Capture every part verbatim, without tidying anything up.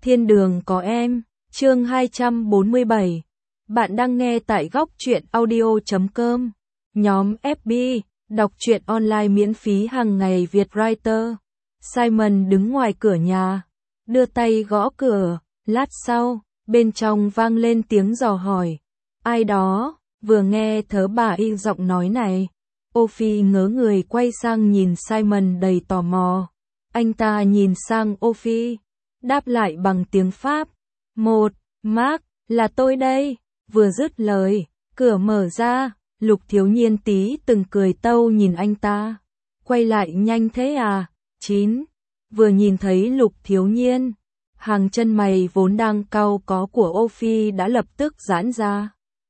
Thiên đường có em, chương hai trăm bốn mươi bảy. Bạn đang nghe tại góc truyện audio chấm com. Nhóm ép bê, đọc truyện online miễn phí hàng ngày Việt Writer. Simon đứng ngoài cửa nhà, đưa tay gõ cửa, lát sau, bên trong vang lên tiếng dò hỏi. Ai đó? Vừa nghe thớ bà y giọng nói này, Ophi ngớ người quay sang nhìn Simon đầy tò mò. Anh ta nhìn sang Ophi, đáp lại bằng tiếng Pháp. Một, Mark, là tôi đây. Vừa dứt lời, cửa mở ra, Lục Thiếu Nhiên tí từng cười tâu nhìn anh ta. Quay lại nhanh thế à? Chín. Vừa nhìn thấy Lục Thiếu Nhiên, hàng chân mày vốn đang cau có của Ophi đã lập tức giãn ra.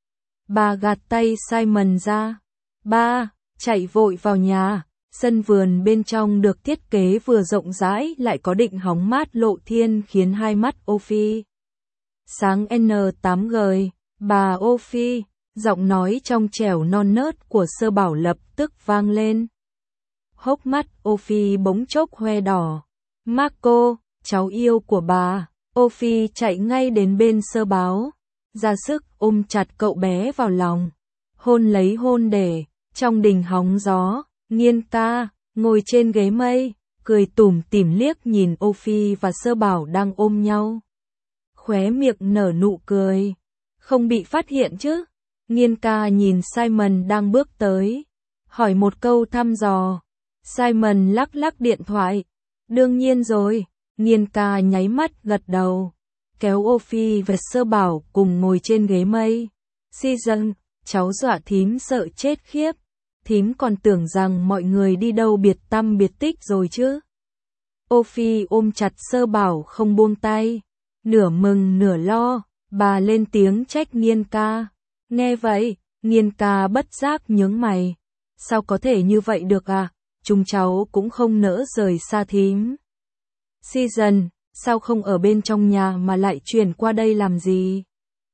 Bà gạt tay Simon ra. Ba, chạy vội vào nhà. Sân vườn bên trong được thiết kế vừa rộng rãi lại có định hóng mát lộ thiên khiến hai mắt Ophi sáng N tám G. Bà Ophi, giọng nói trong trẻo non nớt của Sơ Bảo lập tức vang lên. Hốc mắt Ophi bỗng chốc hoe đỏ. Marco, cháu yêu của bà. Ophi chạy ngay đến bên Sơ Báo, ra sức ôm chặt cậu bé vào lòng, hôn lấy hôn để. Trong đình hóng gió, Nghiên ca ngồi trên ghế mây, cười tủm tỉm liếc nhìn Ophi và Sơ Bảo đang ôm nhau. Khóe miệng nở nụ cười. Không bị phát hiện chứ? Nghiên ca nhìn Simon đang bước tới, hỏi một câu thăm dò. Simon lắc lắc điện thoại. Đương nhiên rồi. Nghiên ca nháy mắt gật đầu, kéo Ophi và Sơ Bảo cùng ngồi trên ghế mây. Season, cháu dọa thím sợ chết khiếp. Thím còn tưởng rằng mọi người đi đâu biệt tăm biệt tích rồi chứ. Ophi ôm chặt Sơ Bảo không buông tay, nửa mừng nửa lo. Bà lên tiếng trách Nghiên ca. Nghe vậy, Nghiên ca bất giác nhướng mày. Sao có thể như vậy được à? Chúng cháu cũng không nỡ rời xa thím. Season, sao không ở bên trong nhà mà lại chuyển qua đây làm gì?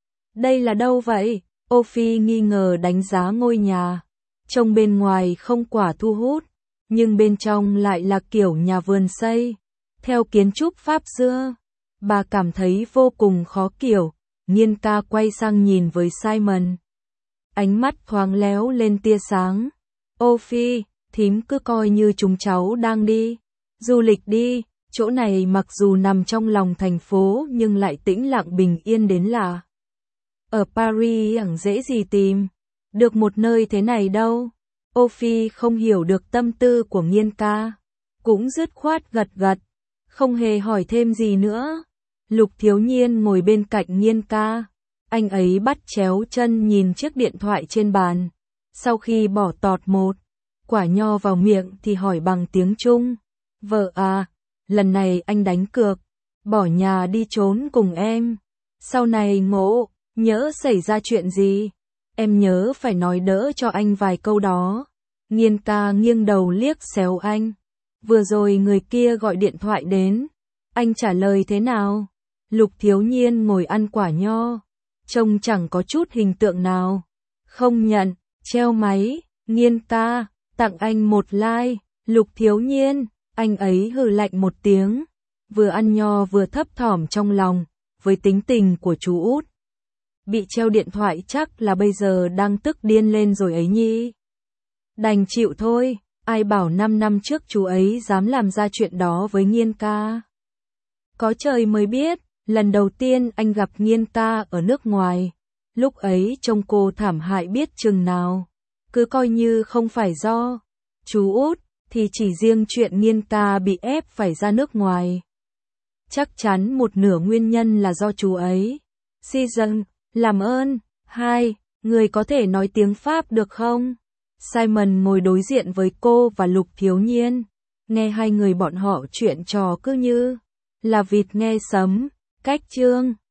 Đây là đâu vậy? Ophi nghi ngờ đánh giá ngôi nhà. Trông bên ngoài không quả thu hút, nhưng bên trong lại là kiểu nhà vườn xây theo kiến trúc Pháp xưa. Bà cảm thấy vô cùng khó hiểu. Nghiên ca quay sang nhìn với Simon, ánh mắt thoáng léo lên tia sáng. Ophi, thím cứ coi như chúng cháu đang đi du lịch đi. Chỗ này mặc dù nằm trong lòng thành phố nhưng lại tĩnh lặng bình yên đến lạ. Ở Paris chẳng dễ gì tìm được một nơi thế này đâu. Ophi không hiểu được tâm tư của Nghiên ca, cũng dứt khoát gật gật, không hề hỏi thêm gì nữa. Lục Thiếu Nhiên ngồi bên cạnh Nghiên ca, anh ấy bắt chéo chân nhìn chiếc điện thoại trên bàn. Sau khi bỏ tọt một quả nho vào miệng thì hỏi bằng tiếng Trung. Vợ à, lần này anh đánh cược, bỏ nhà đi trốn cùng em. Sau này ngộ, nhỡ xảy ra chuyện gì, em nhớ phải nói đỡ cho anh vài câu đó. Nghiên ca nghiêng đầu liếc xéo anh. Vừa rồi người kia gọi điện thoại đến, anh trả lời thế nào? Lục Thiếu Nhiên ngồi ăn quả nho, trông chẳng có chút hình tượng nào. Không nhận, treo máy. Nghiên ca, tặng anh một like. Lục Thiếu Nhiên, anh ấy hừ lạnh một tiếng, vừa ăn nho vừa thấp thỏm trong lòng. Với tính tình của chú út, bị treo điện thoại chắc là bây giờ đang tức điên lên rồi ấy nhỉ. Đành chịu thôi, ai bảo năm năm trước chú ấy dám làm ra chuyện đó với Nghiên ca. Có trời mới biết, lần đầu tiên anh gặp Nghiên ca ở nước ngoài, lúc ấy trông cô thảm hại biết chừng nào. Cứ coi như không phải do chú út, thì chỉ riêng chuyện Nghiên ca bị ép phải ra nước ngoài, chắc chắn một nửa nguyên nhân là do chú ấy. Season, làm ơn. Hai, người có thể nói tiếng Pháp được không? Simon ngồi đối diện với cô và Lục Thiếu Nhiên, nghe hai người bọn họ chuyện trò cứ như là vịt nghe sấm. Cách chương